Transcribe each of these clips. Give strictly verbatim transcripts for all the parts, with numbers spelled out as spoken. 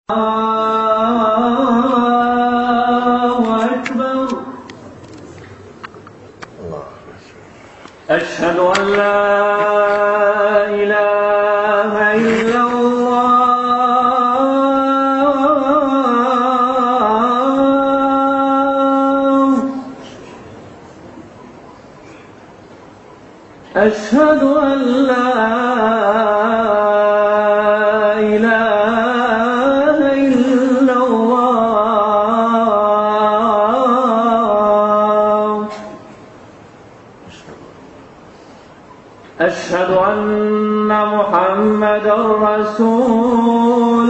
الله أكبر. أشهد أن لا إله إلا الله. أشهد أن لا أشهد أن محمدًا رسول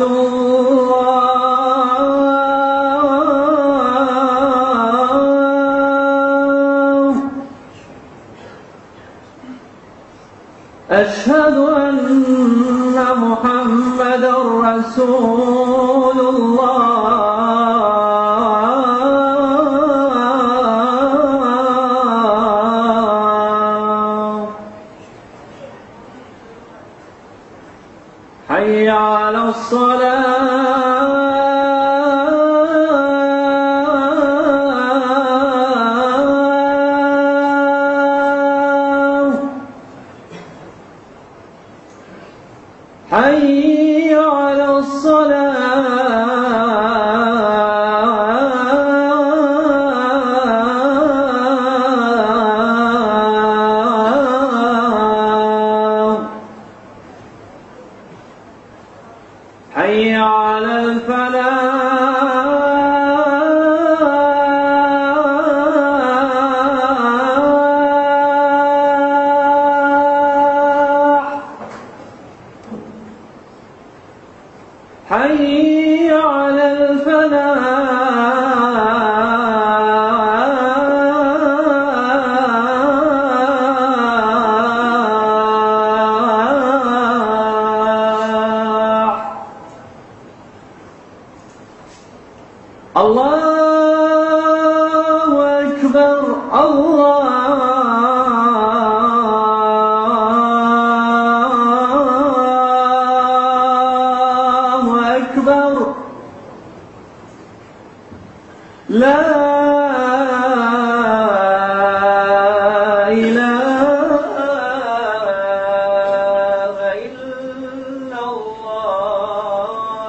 الله. أشهد أن محمدًا رسول الله. حي على الصلاة. حي على حي على الفلاح. حي على الفلاح. الله أكبر. الله أكبر. لا إله إلا الله.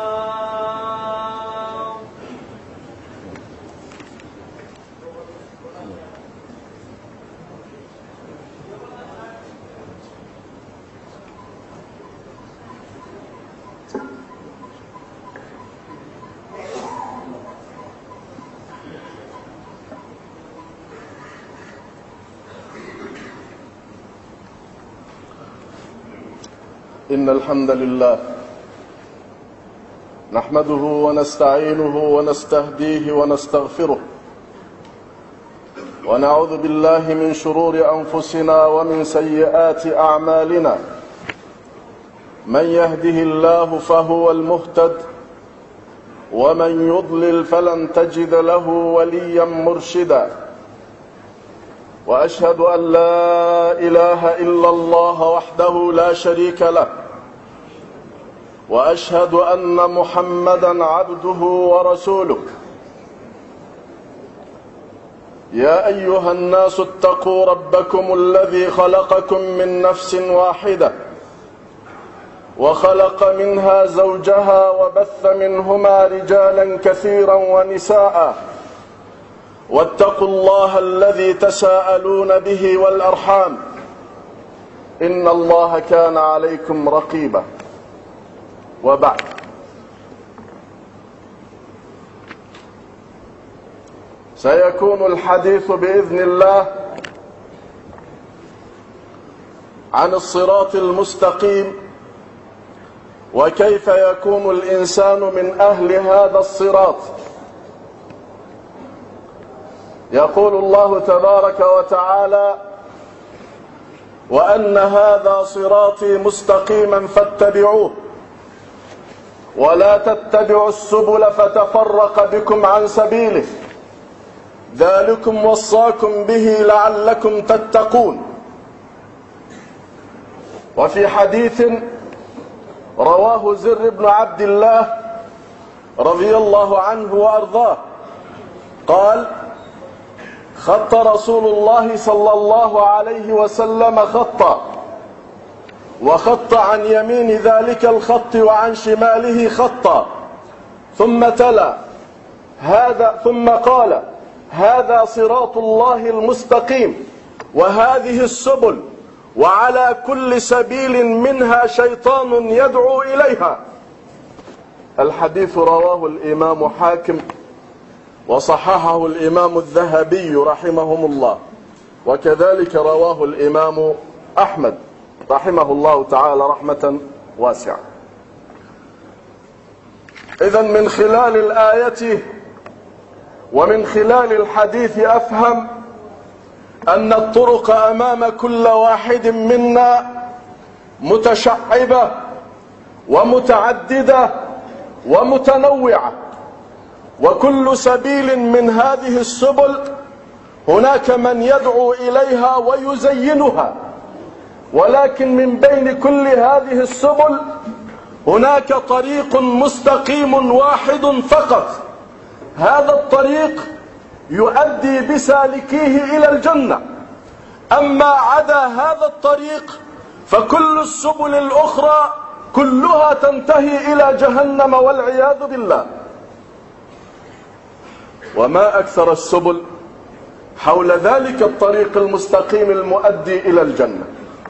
إن الحمد لله نحمده ونستعينه ونستهديه ونستغفره، ونعوذ بالله من شرور أنفسنا ومن سيئات أعمالنا. من يهده الله فهو المهتد، ومن يضلل فلن تجد له وليا مرشدا. وأشهد أن لا إله إلا الله وحده لا شريك له، وأشهد أن محمدًا عبده ورسوله. يا أيها الناس اتقوا ربكم الذي خلقكم من نفس واحدة، وخلق منها زوجها، وبث منهما رجالا كثيرا ونساء. واتقوا الله الذي تساءلون به والأرحام، إن الله كان عليكم رقيبا. وبعد، سيكون الحديث بإذن الله عن الصراط المستقيم، وكيف يكون الإنسان من أهل هذا الصراط. يقول الله تبارك وتعالى: وأن هذا صراطي مستقيما فاتبعوه، ولا تتبعوا السبل فتفرق بكم عن سبيله، ذلكم وصاكم به لعلكم تتقون. وفي حديث رواه زر بن عبد الله رضي الله عنه وأرضاه قال: خط رسول الله صلى الله عليه وسلم خطا، وخط عن يمين ذلك الخط وعن شماله خطا، ثم تلا هذا ثم قال: هذا صراط الله المستقيم وهذه السبل وعلى كل سبيل منها شيطان يدعو إليها. الحديث رواه الإمام حاكم وصححه الإمام الذهبي رحمهم الله، وكذلك رواه الإمام أحمد رحمه الله تعالى رحمة واسعة. إذن من خلال الآية ومن خلال الحديث أفهم أن الطرق أمام كل واحد منا متشعبة ومتعددة ومتنوعة، وكل سبيل من هذه السبل هناك من يدعو إليها ويزينها، ولكن من بين كل هذه السبل هناك طريق مستقيم واحد فقط، هذا الطريق يؤدي بسالكيه إلى الجنة. أما عدا هذا الطريق فكل السبل الأخرى كلها تنتهي إلى جهنم والعياذ بالله. وما أكثر السبل حول ذلك الطريق المستقيم المؤدي إلى الجنة.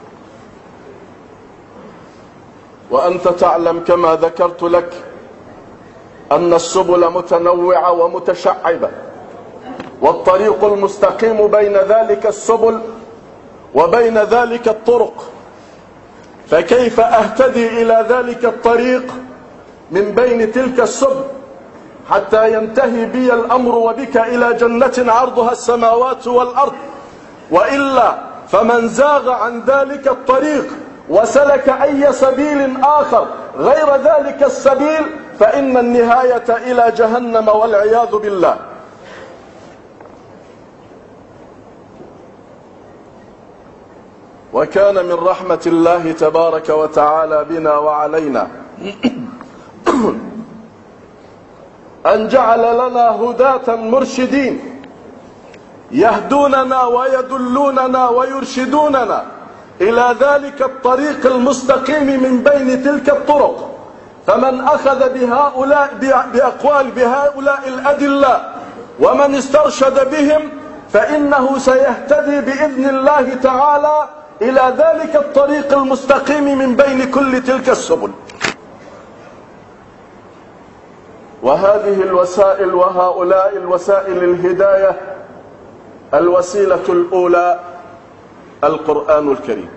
وأنت تعلم كما ذكرت لك أن السبل متنوعة ومتشعبة، والطريق المستقيم بين ذلك السبل وبين ذلك الطرق، فكيف أهتدي إلى ذلك الطريق من بين تلك السبل حتى ينتهي بي الأمر وبك إلى جنة عرضها السماوات والأرض؟ وإلا فمن زاغ عن ذلك الطريق وسلك أي سبيل آخر غير ذلك السبيل فإن النهاية إلى جهنم والعياذ بالله. وكان من رحمة الله تبارك وتعالى بنا وعلينا أن جعل لنا هداة مرشدين يهدوننا ويدلوننا ويرشدوننا إلى ذلك الطريق المستقيم من بين تلك الطرق. فمن أخذ بهؤلاء بأقوال بهؤلاء الأدلة ومن استرشد بهم فإنه سيهتدي بإذن الله تعالى إلى ذلك الطريق المستقيم من بين كل تلك السبل. وهذه الوسائل وهؤلاء الوسائل الهداية الوسيلة الأولى القرآن الكريم.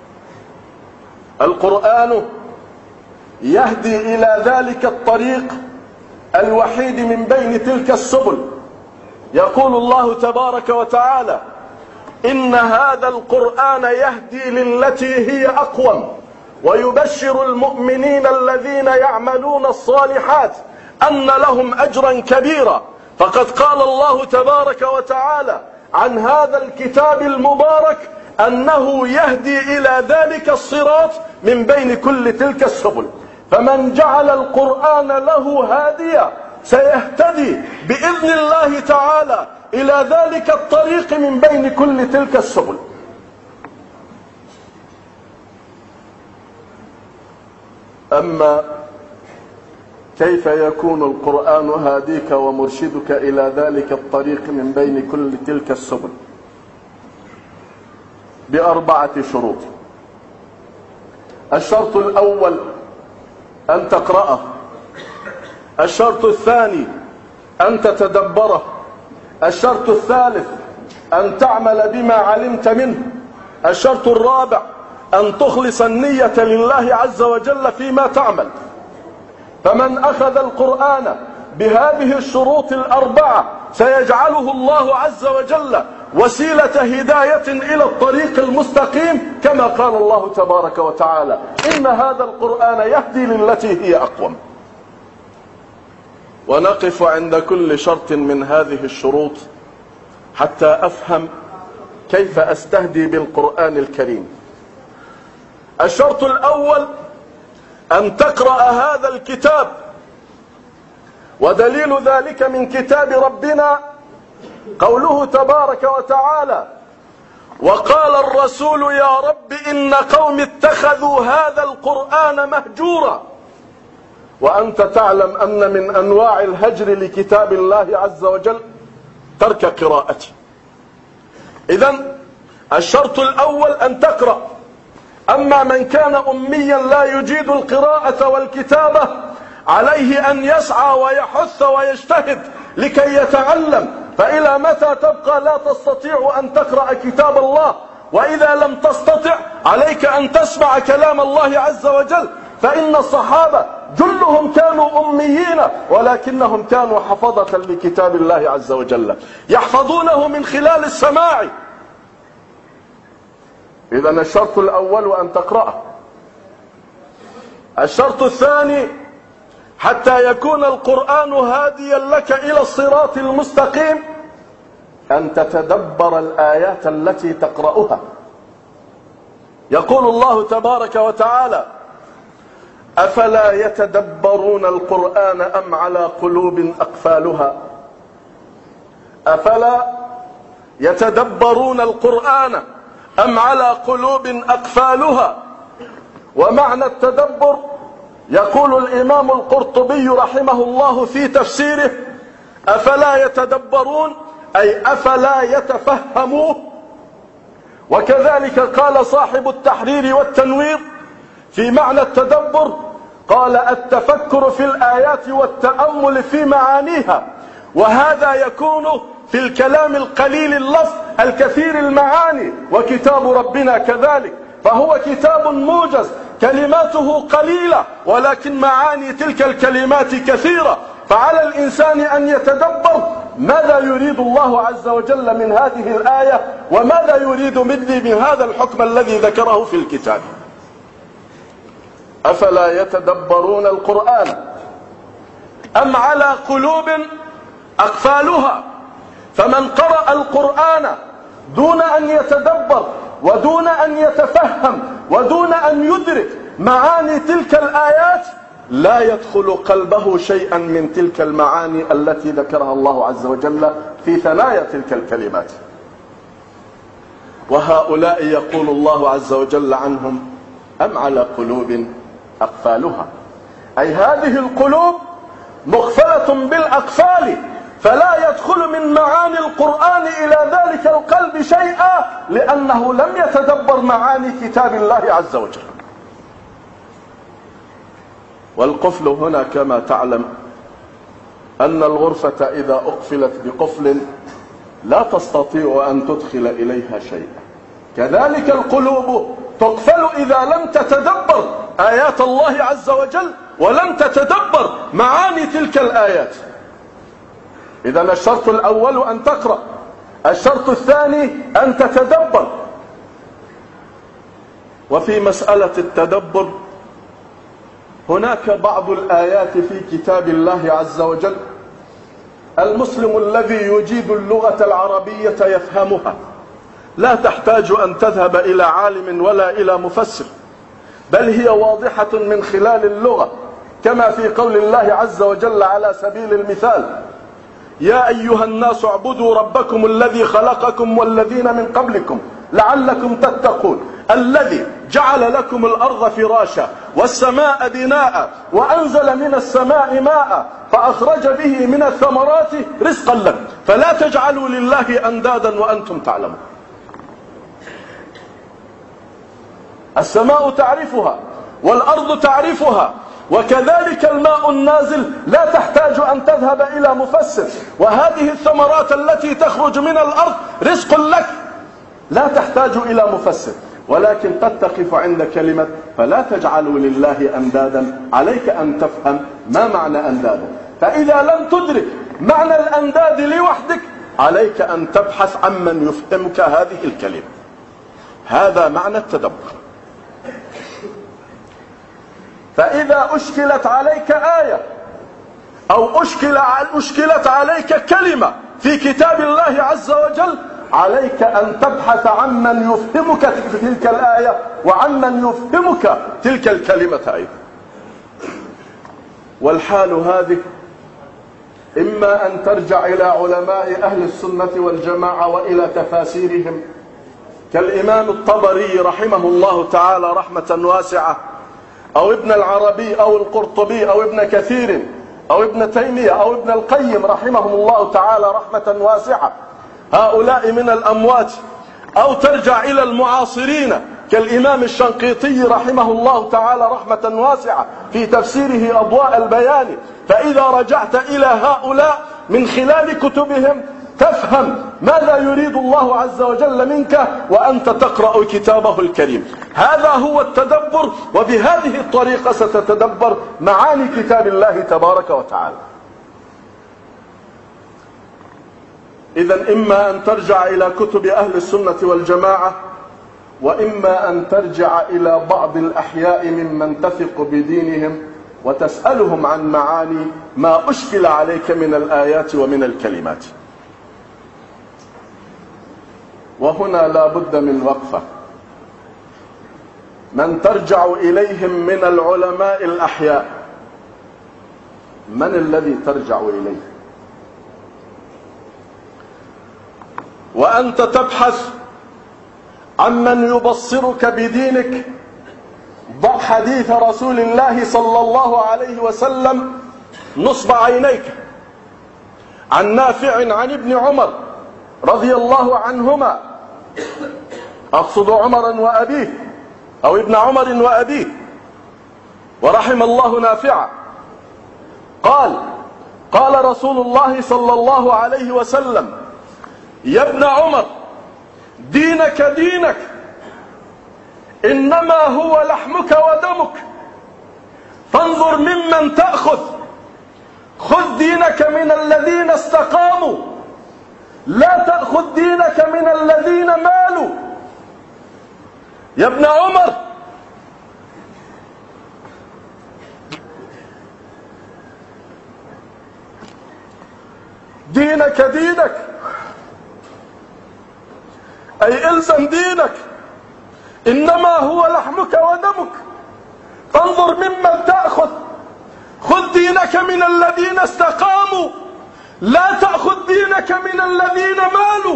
القرآن يهدي إلى ذلك الطريق الوحيد من بين تلك السبل. يقول الله تبارك وتعالى: إن هذا القرآن يهدي للتي هي أقوم ويبشر المؤمنين الذين يعملون الصالحات أن لهم أجرا كبيرا. فقد قال الله تبارك وتعالى عن هذا الكتاب المبارك أنه يهدي إلى ذلك الصراط من بين كل تلك السبل. فمن جعل القرآن له هاديا سيهتدي بإذن الله تعالى إلى ذلك الطريق من بين كل تلك السبل. أما كيف يكون القرآن هاديك ومرشدك إلى ذلك الطريق من بين كل تلك السبل؟ بأربعة شروط. الشرط الأول أن تقرأه. الشرط الثاني أن تتدبره. الشرط الثالث أن تعمل بما علمت منه. الشرط الرابع أن تخلص النية لله عز وجل فيما تعمل. فمن أخذ القرآن بهذه الشروط الأربعة سيجعله الله عز وجل وسيلة هداية إلى الطريق المستقيم، كما قال الله تبارك وتعالى: إن هذا القرآن يهدي للتي هي أقوم. ونقف عند كل شرط من هذه الشروط حتى أفهم كيف أستهدي بالقرآن الكريم. الشرط الأول أن تقرأ هذا الكتاب ودليل ذلك من كتاب ربنا قوله تبارك وتعالى: وقال الرسول يا رب إن قوم اتخذوا هذا القرآن مهجورا. وأنت تعلم أن من أنواع الهجر لكتاب الله عز وجل ترك قراءته. إذن الشرط الأول أن تقرأ. أما من كان أميا لا يجيد القراءة والكتابة عليه أن يسعى ويحث ويجتهد لكي يتعلم. فإلى متى تبقى لا تستطيع أن تقرأ كتاب الله؟ وإذا لم تستطع عليك أن تسمع كلام الله عز وجل. فإن الصحابة جلهم كانوا أميين ولكنهم كانوا حفظة لكتاب الله عز وجل، يحفظونه من خلال السماع. إذن الشرط الأول أن تقرأه. الشرط الثاني حتى يكون القرآن هاديا لك إلى الصراط المستقيم أن تتدبر الآيات التي تقرأها. يقول الله تبارك وتعالى: أفلا يتدبرون القرآن أم على قلوب أقفالها. أفلا يتدبرون القرآن أم على قلوب أقفالها. ومعنى التدبر يقول الإمام القرطبي رحمه الله في تفسيره: أفلا يتدبرون أي أفلا يتفهموه. وكذلك قال صاحب التحرير والتنوير في معنى التدبر، قال: التفكر في الآيات والتأمل في معانيها. وهذا يكون في الكلام القليل اللفظ الكثير المعاني. وكتاب ربنا كذلك، فهو كتاب موجز كلماته قليلة ولكن معاني تلك الكلمات كثيرة. فعلى الإنسان أن يتدبر ماذا يريد الله عز وجل من هذه الآية، وماذا يريد مني من هذا الحكم الذي ذكره في الكتاب. أفلا يتدبرون القرآن أم على قلوب أقفالها. فمن قرأ القرآن دون أن يتدبر ودون أن يتفهم ودون أن يدرك معاني تلك الآيات لا يدخل قلبه شيئا من تلك المعاني التي ذكرها الله عز وجل في ثنايا تلك الكلمات. وهؤلاء يقول الله عز وجل عنهم: أم على قلوب أقفالها، أي هذه القلوب مقفلة بالأقفال، فلا يدخل من معاني القرآن إلى ذلك القلب شيئا، لأنه لم يتدبر معاني كتاب الله عز وجل. والقفل هنا كما تعلم أن الغرفة إذا أقفلت بقفل لا تستطيع أن تدخل إليها شيئا. كذلك القلوب تقفل إذا لم تتدبر آيات الله عز وجل ولم تتدبر معاني تلك الآيات. إذن الشرط الأول أن تقرأ. الشرط الثاني أن تتدبر. وفي مسألة التدبر هناك بعض الآيات في كتاب الله عز وجل المسلم الذي يجيد اللغة العربية يفهمها، لا تحتاج أن تذهب إلى عالم ولا إلى مفسر، بل هي واضحة من خلال اللغة، كما في قول الله عز وجل على سبيل المثال: يا أيها الناس اعبدوا ربكم الذي خلقكم والذين من قبلكم لعلكم تتقون الذي جعل لكم الأرض فراشا والسماء بناء وأنزل من السماء ماء فأخرج به من الثمرات رزقا لكم فلا تجعلوا لله أندادا وأنتم تعلمون. السماء تعرفها والأرض تعرفها، وكذلك الماء النازل لا تحتاج أن تذهب إلى مفسر. وهذه الثمرات التي تخرج من الأرض رزق لك، لا تحتاج إلى مفسر. ولكن قد تقف عند كلمة فلا تجعلوا لله أندادا، عليك أن تفهم ما معنى أندادا. فإذا لم تدرك معنى الأنداد لوحدك عليك أن تبحث عمن يفهمك هذه الكلمة. هذا معنى التدبر. فإذا أشكلت عليك آية أو أشكل أشكلت عليك كلمة في كتاب الله عز وجل عليك أن تبحث عمن يفهمك تلك الآية وعمن يفهمك تلك الكلمة أيضا. والحال هذه إما أن ترجع إلى علماء أهل السنة والجماعة وإلى تفاسيرهم كالإمام الطبري رحمه الله تعالى رحمة واسعة، أو ابن العربي أو القرطبي أو ابن كثير أو ابن تيمية أو ابن القيم رحمهم الله تعالى رحمة واسعة، هؤلاء من الأموات. أو ترجع إلى المعاصرين كالإمام الشنقيطي رحمه الله تعالى رحمة واسعة في تفسيره أضواء البيان. فإذا رجعت إلى هؤلاء من خلال كتبهم تفهم ماذا يريد الله عز وجل منك وأنت تقرأ كتابه الكريم. هذا هو التدبر، وبهذه الطريقة ستتدبر معاني كتاب الله تبارك وتعالى. إذن إما أن ترجع إلى كتب أهل السنة والجماعة، وإما أن ترجع إلى بعض الأحياء ممن تثق بدينهم وتسألهم عن معاني ما أشكل عليك من الآيات ومن الكلمات. وهنا لا بد من وقفة. من ترجع إليهم من العلماء الأحياء، من الذي ترجع إليه؟ وأنت تبحث عن من يبصرك بدينك، ضع حديث رسول الله صلى الله عليه وسلم نصب عينيك. عن نافع عن ابن عمر رضي الله عنهما، أقصد عمرا وأبيه أو ابن عمر وأبيه، ورحم الله نافعا، قال قال رسول الله صلى الله عليه وسلم: يا ابن عمر، دينك دينك إنما هو لحمك ودمك، فانظر ممن تأخذ، خذ دينك من الذين استقاموا، لا تأخذ دينك من الذين مالوا. يا ابن عمر، دينك دينك، أي إلزم دينك، إنما هو لحمك ودمك، فانظر ممن تأخذ، خذ دينك من الذين استقاموا، لا تأخذ دينك من الذين مالوا.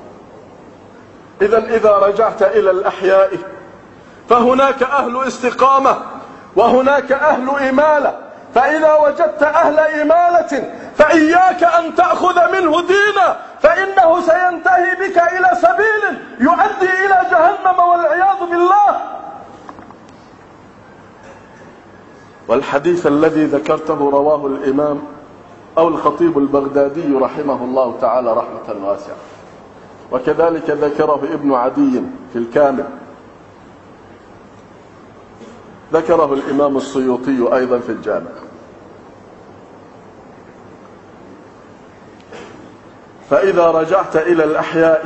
إذن إذا رجعت إلى الأحياء فهناك أهل استقامة وهناك أهل إمالة، فإذا وجدت أهل إمالة فإياك أن تأخذ منه دينا، فإنه سينتهي بك إلى سبيل يؤدي إلى جهنم والعياذ بالله. والحديث الذي ذكرته رواه الإمام أو الخطيب البغدادي رحمه الله تعالى رحمة واسعة، وكذلك ذكره ابن عدي في الكامل، ذكره الإمام السيوطي أيضا في الجامع. فإذا رجعت إلى الأحياء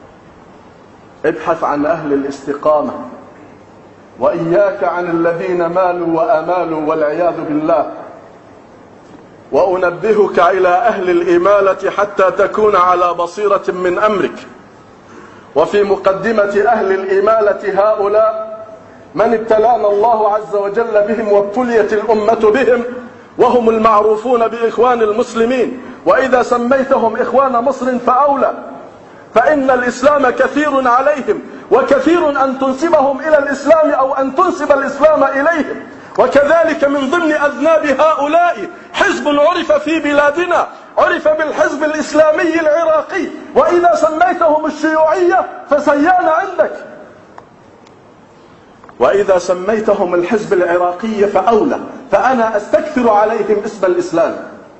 ابحث عن أهل الاستقامة، وإياك عن الذين مالوا وأمالوا والعياذ بالله. وأنبهك إلى أهل الإمالة حتى تكون على بصيرة من أمرك. وفي مقدمة أهل الإمالة هؤلاء من ابتلانا الله عز وجل بهم وابتليت الأمة بهم، وهم المعروفون بإخوان المسلمين، وإذا سميتهم إخوان مصر فأولى، فإن الإسلام كثير عليهم، وكثير أن تنسبهم إلى الإسلام أو أن تنسب الإسلام إليهم. وكذلك من ضمن أذناب هؤلاء حزب عرف في بلادنا، عرف بالحزب الإسلامي العراقي، وإذا سميتهم الشيوعية فسيان عندك، وإذا سميتهم الحزب العراقي فأولى، فأنا أستكثر عليهم اسم الإسلام.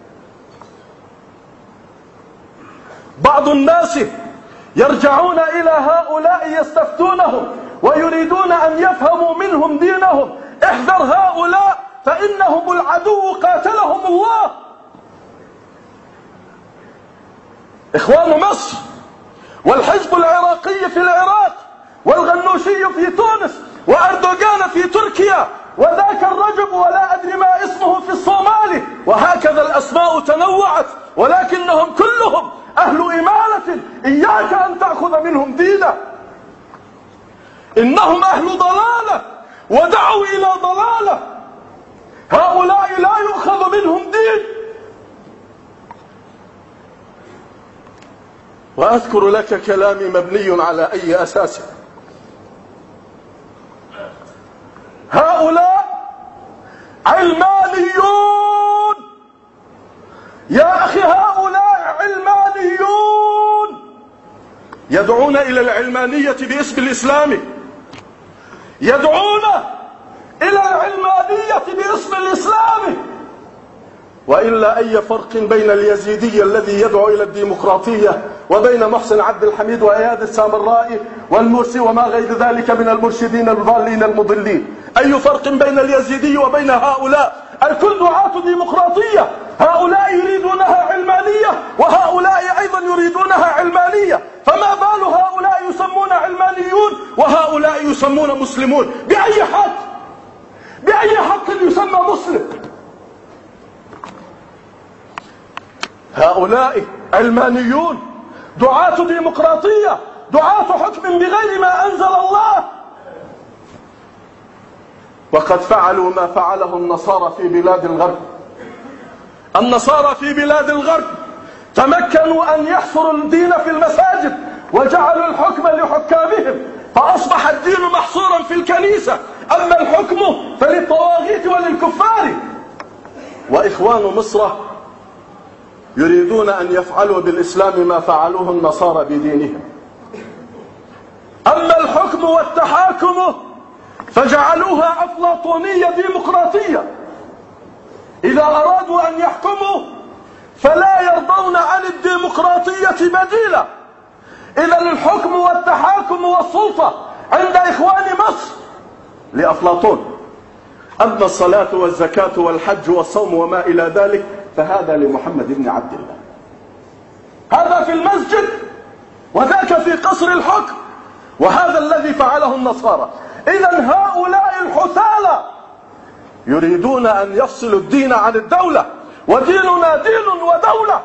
بعض الناس يرجعون إلى هؤلاء يستفتونهم ويريدون أن يفهموا منهم دينهم. احذر هؤلاء فإنهم العدو قاتلهم الله. إخوان مصر والحزب العراقي في العراق والغنوشي في تونس وأردوغان في تركيا وذاك الرجب ولا أدري ما اسمه في الصومال، وهكذا الأسماء تنوعت، ولكنهم كلهم أهل إمالة. إياك أن تأخذ منهم دينا، إنهم أهل ضلالة ودعوا إلى ضلالة. هؤلاء لا يؤخذ منهم دين. وأذكر لك كلامي مبني على أي أساس. هؤلاء علمانيون يا أخي، هؤلاء علمانيون يدعون إلى العلمانية باسم الإسلام، يدعون إلى العلمانية باسم الإسلام. وإلا أي فرق بين اليزيدي الذي يدعو إلى الديمقراطية وبين محسن عبد الحميد وإياد السامرائي والمرسي وما غير ذلك من المرشدين الضالين المضلين؟ أي فرق بين اليزيدي وبين هؤلاء؟ الكل دعاة ديمقراطية، هؤلاء يريدونها علمانية وهؤلاء أيضا يريدونها علمانية، فما بال هؤلاء يسمون علمانيون وهؤلاء يسمون مسلمون؟ بأي حق؟ بأي حق يسمى مسلم؟ هؤلاء علمانيون دعاة ديمقراطية، دعاة حكم بغير ما أنزل الله. وقد فعلوا ما فعله النصارى في بلاد الغرب. النصارى في بلاد الغرب تمكنوا أن يحصروا الدين في المساجد وجعلوا الحكم لحكامهم، فأصبح الدين محصورا في الكنيسة، أما الحكم فللطواغيت وللكفار. وإخوان مصر يريدون أن يفعلوا بالإسلام ما فعلوه النصارى بدينهم. أما الحكم والتحاكم فجعلوها أفلاطونية ديمقراطية، إذا أرادوا أن يحكموا فلا يرضون عن الديمقراطية بديلا. إذا الحكم والتحاكم والسلطة عند إخوان مصر لأفلاطون، أما الصلاة والزكاة والحج والصوم وما إلى ذلك فهذا لمحمد بن عبد الله. هذا في المسجد وذاك في قصر الحكم، وهذا الذي فعله النصارى. إذن هؤلاء الحثالة يريدون أن يفصلوا الدين عن الدولة، وديننا دين ودولة.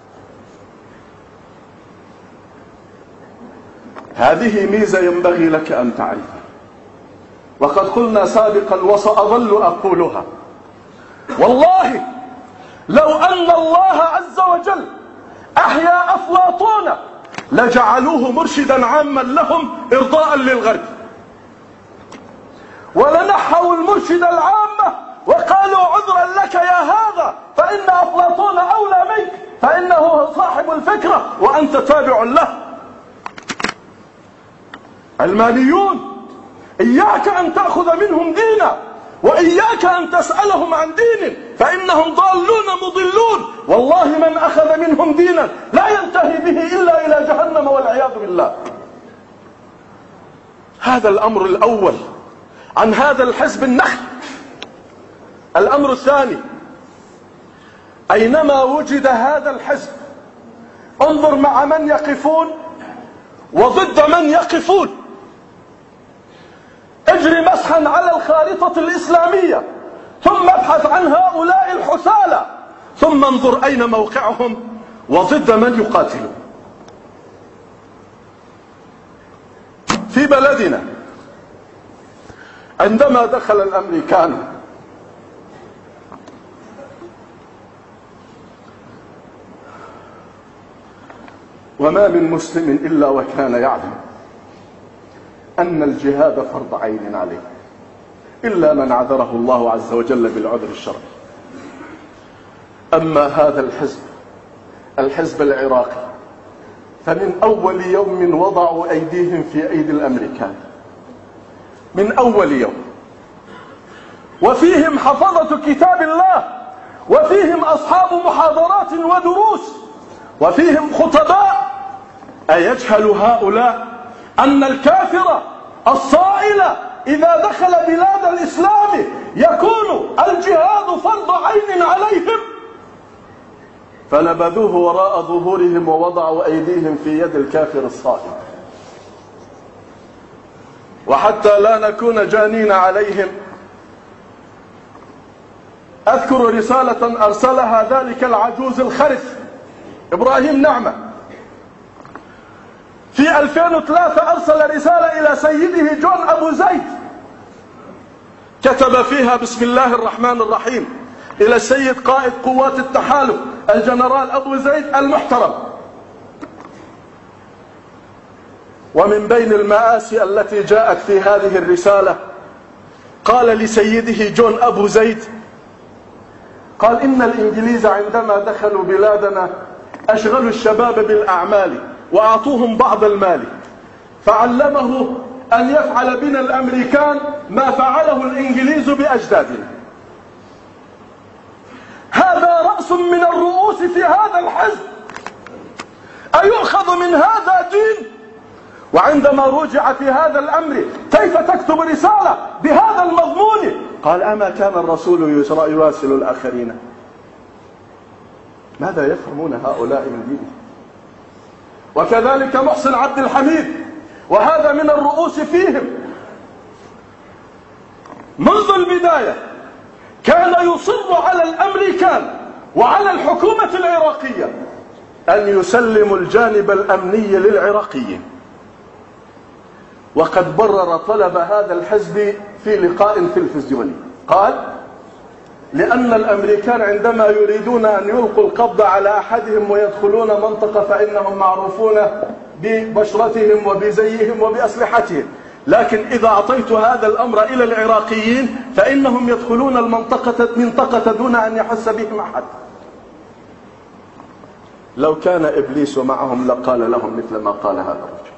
هذه ميزة ينبغي لك أن تعرفها، وقد قلنا سابقا وسأظل أقولها. والله لو أن الله عز وجل أحيا أفلاطون لجعلوه مرشدا عاما لهم إرضاء للغرب، ولنحوا المرشد العامة وقالوا عذرا لك يا هذا فإن أفلاطون أولى منك، فإنه صاحب الفكرة وأنت تابع له. علمانيون إياك أن تأخذ منهم دينا، وإياك أن تسألهم عن دين، فإنهم ضالون مضلون. والله من أخذ منهم دينا لا ينتهي به إلا إلى جهنم والعياذ بالله. هذا الأمر الأول عن هذا الحزب النخل. الأمر الثاني، أينما وجد هذا الحزب انظر مع من يقفون وضد من يقفون. اجري مسحا على الخارطة الإسلامية، ثم ابحث عن هؤلاء الحثالة، ثم انظر أين موقعهم وضد من يقاتلون. في بلدنا عندما دخل الأمريكان وما من مسلم إلا وكان يعلم أن الجهاد فرض عين عليه، إلا من عذره الله عز وجل بالعذر الشرعي. أما هذا الحزب الحزب العراقي فمن أول يوم وضعوا أيديهم في أيدي الأمريكان، من أول يوم، وفيهم حفظة كتاب الله، وفيهم أصحاب محاضرات ودروس، وفيهم خطباء. أيجهل هؤلاء أن الكافر الصائل إذا دخل بلاد الإسلام يكون الجهاد فرض عين عليهم؟ فنبذوه وراء ظهورهم ووضعوا أيديهم في يد الكافر الصائل. وحتى لا نكون جانين عليهم، أذكر رسالة أرسلها ذلك العجوز الخرف إبراهيم نعمة في ألفين وثلاثة. أرسل رسالة إلى سيده جون أبو زيد، كتب فيها بسم الله الرحمن الرحيم إلى السيد قائد قوات التحالف الجنرال أبو زيد المحترم. ومن بين المآسي التي جاءت في هذه الرسالة قال لسيده جون أبو زيد، قال إن الإنجليز عندما دخلوا بلادنا أشغلوا الشباب بالأعمال وأعطوهم بعض المال، فعلمه أن يفعل بنا الأمريكان ما فعله الإنجليز بأجدادنا. هذا رأس من الرؤوس في هذا الحزب، أيؤخذ من هذا دين؟ وعندما رجع في هذا الأمر كيف تكتب رسالة بهذا المضمون؟ قال أما كان الرسول يراسل الآخرين؟ ماذا يفهمون هؤلاء من دينه؟ وكذلك محسن عبد الحميد، وهذا من الرؤوس فيهم. منذ البداية كان يصر على الأمريكان وعلى الحكومة العراقية أن يسلموا الجانب الأمني للعراقيين، وقد برر طلب هذا الحزب في لقاء تلفزيوني، قال لأن الأمريكان عندما يريدون أن يلقوا القبض على أحدهم ويدخلون منطقة فإنهم معروفون ببشرتهم وبزيهم وبأسلحتهم، لكن إذا أعطيت هذا الأمر إلى العراقيين فإنهم يدخلون المنطقة منطقة دون أن يحس بهم أحد. لو كان إبليس معهم لقال لهم مثل ما قال هذا الرجل.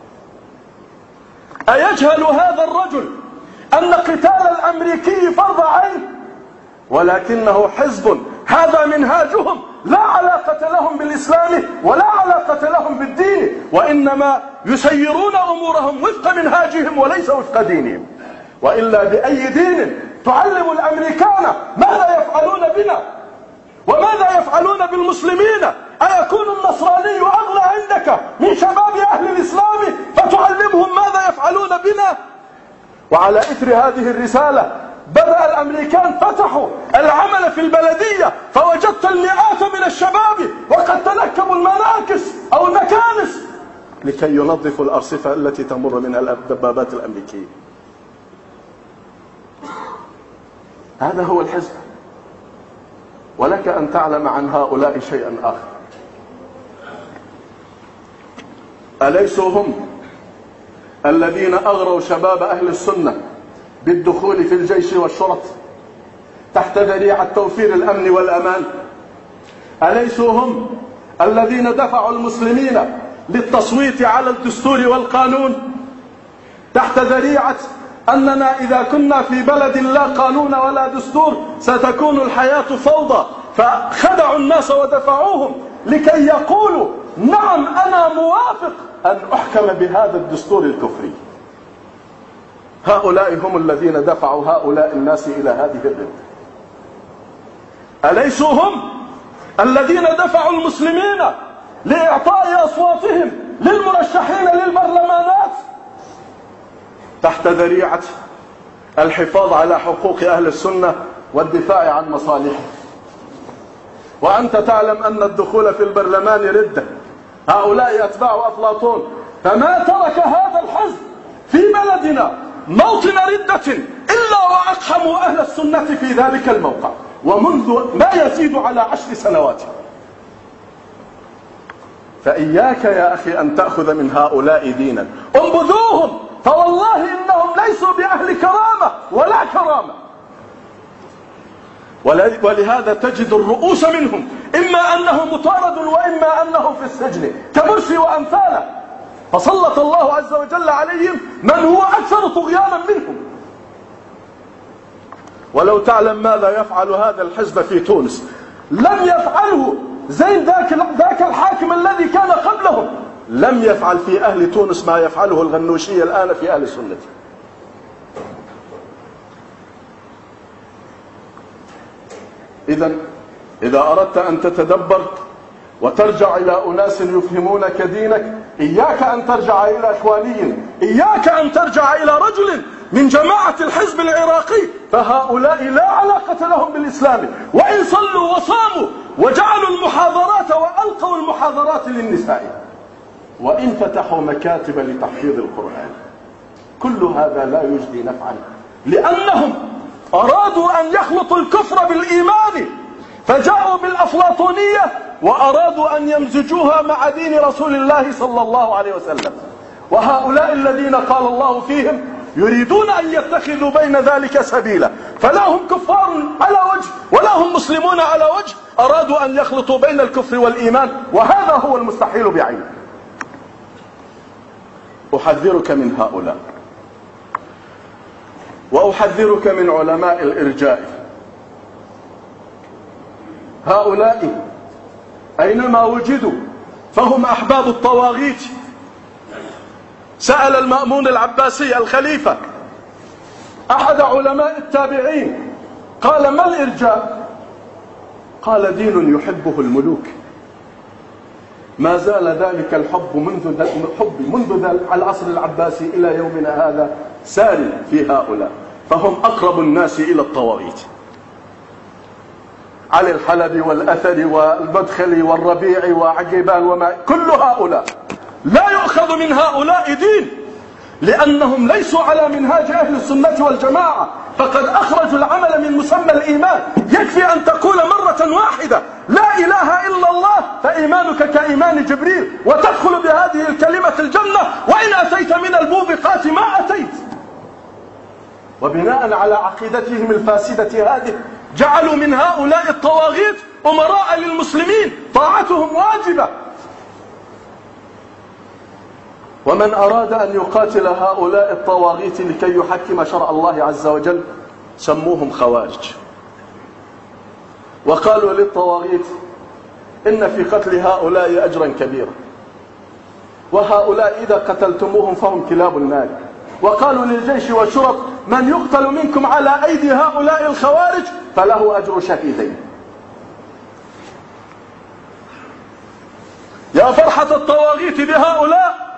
أيجهل هذا الرجل أن قتال الأمريكي فرض عين؟ ولكنه حزب، هذا منهاجهم، لا علاقة لهم بالإسلام ولا علاقة لهم بالدين، وإنما يسيرون أمورهم وفق منهاجهم وليس وفق دينهم. وإلا بأي دين تعلم الأمريكان ماذا يفعلون بنا وماذا يفعلون بالمسلمين؟ أيكون النصراني أغلى عندك من شباب أهل الإسلام فتعلمهم ماذا يفعلون بنا؟ وعلى إثر هذه الرسالة بدأ الأمريكان فتحوا العمل في البلدية، فوجدت المئات من الشباب وقد تنكبوا المناكس أو المكانس لكي ينظفوا الأرصفة التي تمر منها الدبابات الأمريكية. هذا هو الحزب. ولك أن تعلم عن هؤلاء شيئا آخر، أليسوا هم الذين أغروا شباب أهل السنة بالدخول في الجيش والشرط تحت ذريعة توفير الأمن والأمان؟ أليسوا هم الذين دفعوا المسلمين للتصويت على الدستور والقانون تحت ذريعة أننا إذا كنا في بلد لا قانون ولا دستور ستكون الحياة فوضى، فخدعوا الناس ودفعوهم لكي يقولوا نعم أنا موافق أن أحكم بهذا الدستور الكفري؟ هؤلاء هم الذين دفعوا هؤلاء الناس إلى هذه الردة. أليسوا هم الذين دفعوا المسلمين لإعطاء أصواتهم للمرشحين للبرلمانات تحت ذريعة الحفاظ على حقوق أهل السنة والدفاع عن مصالحهم؟ وأنت تعلم أن الدخول في البرلمان ردة. هؤلاء أتباع أفلاطون، فما ترك هذا الحزب في بلدنا موطن ردة إلا وأقحموا أهل السنة في ذلك الموقع، ومنذ ما يزيد على عشر سنوات. فإياك يا أخي أن تأخذ من هؤلاء دينا، انبذوهم، فوالله إنهم ليسوا بأهل كرامة ولا كرامة. ولهذا تجد الرؤوس منهم إما أنه مطارد وإما أنه في السجن كمرسي وأمثاله، فسلط الله عز وجل عليهم من هو أكثر طغيانا منهم. ولو تعلم ماذا يفعل هذا الحزب في تونس، لم يفعله زين ذاك ذاك الحاكم الذي كان قبلهم، لم يفعل في أهل تونس ما يفعله الغنوشية الآن في أهل السنة. إذن إذا أردت أن تتدبر وترجع إلى أناس يفهمونك دينك، إياك أن ترجع إلى إخواني، إياك أن ترجع إلى رجل من جماعة الحزب العراقي، فهؤلاء لا علاقة لهم بالإسلام، وإن صلوا وصاموا وجعلوا المحاضرات وألقوا المحاضرات للنساء، وإن فتحوا مكاتب لتحفيظ القرآن، كل هذا لا يجدي نفعا، لأنهم أرادوا أن يخلطوا الكفر بالإيمان فجاءوا بالأفلاطونية وأرادوا أن يمزجوها مع دين رسول الله صلى الله عليه وسلم. وهؤلاء الذين قال الله فيهم يريدون أن يتخذوا بين ذلك سبيلا، فلا هم كفار على وجه ولا هم مسلمون على وجه، أرادوا أن يخلطوا بين الكفر والإيمان، وهذا هو المستحيل بعينه. أحذرك من هؤلاء، وأحذرك من علماء الإرجاء. هؤلاء أينما وجدوا فهم أحباب الطواغيت. سأل المأمون العباسي الخليفة أحد علماء التابعين، قال: ما الإرجاء؟ قال: دين يحبه الملوك. ما زال ذلك الحب منذ الحب منذ العصر العباسي إلى يومنا هذا ساري في هؤلاء، فهم أقرب الناس إلى الطواغيت. علي الحلبي والأثري والمدخلي والربيعي وعجيبان وما كل هؤلاء لا يؤخذ من هؤلاء دين، لأنهم ليسوا على منهاج أهل السنة والجماعة، فقد أخرجوا العمل من مسمى الإيمان. يكفي أن تقول مرة واحدة لا إله إلا الله فإيمانك كإيمان جبريل، وتدخل بهذه الكلمة الجنة، وإن أتيت من الموبقات ما أتيت. وبناء على عقيدتهم الفاسدة هذه جعلوا من هؤلاء الطواغيت أمراء للمسلمين، طاعتهم واجبة. ومن أراد أن يقاتل هؤلاء الطواغيت لكي يحكم شرع الله عز وجل سموهم خوارج. وقالوا للطواغيت: إن في قتل هؤلاء أجرا كبيرا، وهؤلاء إذا قتلتموهم فهم كلاب النار. وقالوا للجيش والشرط: من يقتل منكم على أيدي هؤلاء الخوارج فله أجر شهيدين. يا فرحة الطواغيت بهؤلاء،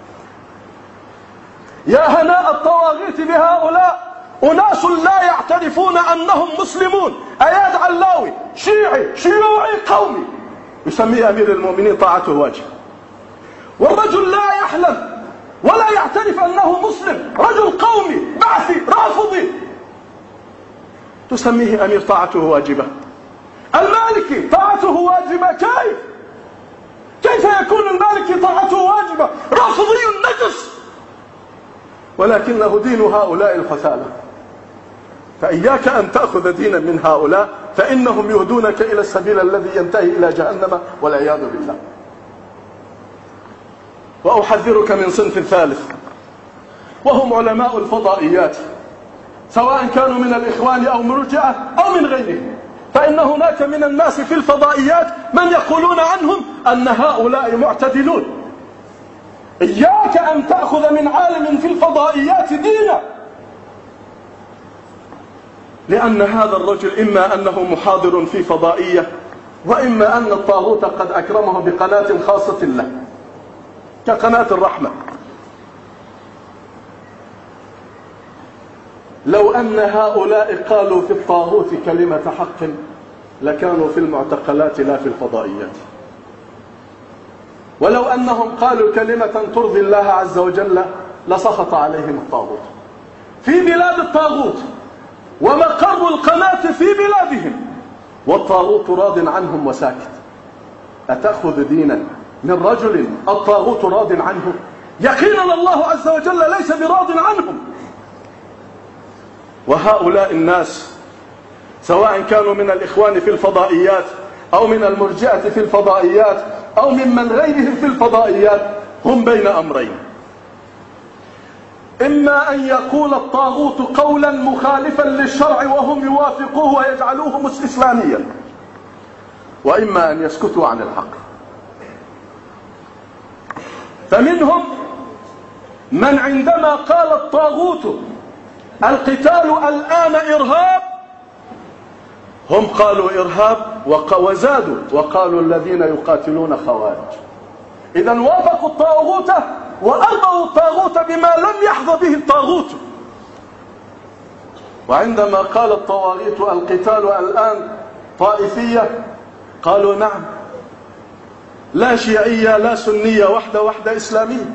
يا هناء الطواغيت بهؤلاء، أناس لا يعترفون أنهم مسلمون. أياد علاوي شيعي شيوعي قومي يسميه أمير المؤمنين طاعته واجب، والرجل لا يحلم ولا يعترف أنه مسلم، رجل قومي بعثي رافضي تسميه أمير طاعته واجبة. المالكي طاعته واجبة، كيف كيف يكون المالكي طاعته واجبة؟ رافضي نجس، ولكنه دين هؤلاء الحثالة. فإياك أن تأخذ دينا من هؤلاء، فإنهم يهدونك إلى السبيل الذي ينتهي إلى جهنم والعياذ بالله. وأحذرك من صنف ثالث، وهم علماء الفضائيات، سواء كانوا من الإخوان أو مرجئة أو من غيرهم. فإن هناك من الناس في الفضائيات من يقولون عنهم أن هؤلاء معتدلون. إياك أن تأخذ من عالم في الفضائيات دينا، لأن هذا الرجل إما أنه محاضر في فضائية، وإما أن الطاغوت قد أكرمه بقناة خاصة له كقناة الرحمة. لو أن هؤلاء قالوا في الطاغوت كلمة حق لكانوا في المعتقلات لا في الفضائيات. ولو أنهم قالوا كلمة ترضي الله عز وجل لسخط عليهم الطاغوت. في بلاد الطاغوت ومقر القناة في بلادهم، والطاغوت راض عنهم وساكت. أتأخذ دينا من رجل الطاغوت راض عنه؟ يقينا الله عز وجل ليس براض عنهم. وهؤلاء الناس سواء كانوا من الإخوان في الفضائيات أو من المرجئة في الفضائيات أو ممن غيرهم في الفضائيات، هم بين أمرين: إما أن يقول الطاغوت قولا مخالفا للشرع وهم يوافقوه ويجعلوه إسلاميا، وإما أن يسكتوا عن الحق. فمنهم من عندما قال الطاغوت القتال الآن إرهاب، هم قالوا إرهاب وزادوا وقالوا الذين يقاتلون خوارج. إذن وافقوا الطاغوت وأرضوا الطاغوت بما لم يحظى به الطاغوت. وعندما قال الطواغيت القتال الآن طائفية قالوا نعم، لا شيعية لا سنية، وحدة وحدة إسلامية.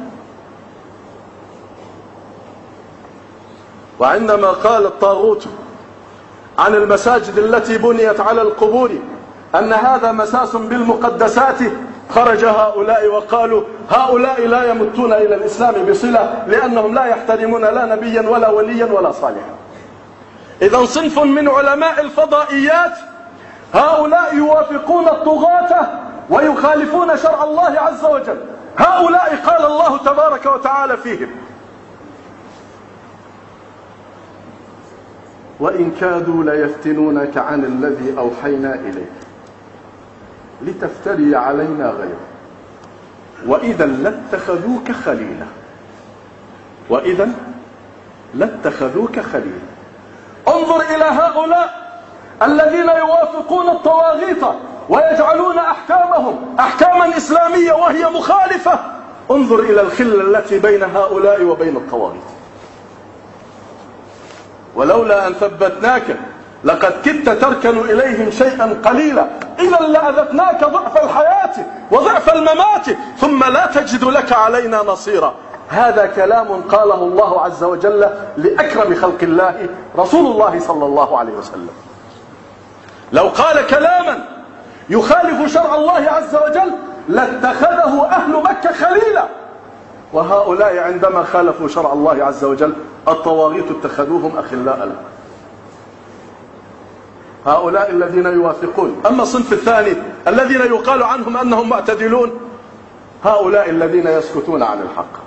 وعندما قال الطاغوت عن المساجد التي بنيت على القبور أن هذا مساس بالمقدسات خرج هؤلاء وقالوا هؤلاء لا يمتون إلى الإسلام بصلة لأنهم لا يحترمون لا نبيا ولا وليا ولا صالحا. إذا صنف من علماء الفضائيات هؤلاء يوافقون الطغاة ويخالفون شرع الله عز وجل. هؤلاء قال الله تبارك وتعالى فيهم: وإن كادوا ليفتنونك عن الذي أوحينا إليك لتفتري علينا غيره وإذا لاتخذوك خليلا وإذا لاتخذوك خليلا. انظر إلى هؤلاء الذين يوافقون الطواغيت ويجعلون أحكامهم أحكاما إسلامية وهي مخالفة. انظر إلى الخلة التي بين هؤلاء وبين الطواغيت. ولولا أن ثبتناك لقد كدت تركن إليهم شيئا قليلا إذا لأذقناك ضعف الحياة وضعف الممات ثم لا تجد لك علينا نصيرا. هذا كلام قاله الله عز وجل لأكرم خلق الله رسول الله صلى الله عليه وسلم. لو قال كلاما يخالف شرع الله عز وجل لاتخذه أهل مكة خليلا، وهؤلاء عندما خالفوا شرع الله عز وجل الطواغيت اتخذوهم أخلاء له. هؤلاء الذين يوافقون. أما الصنف الثاني الذين يقال عنهم أنهم معتدلون هؤلاء الذين يسكتون عن الحق.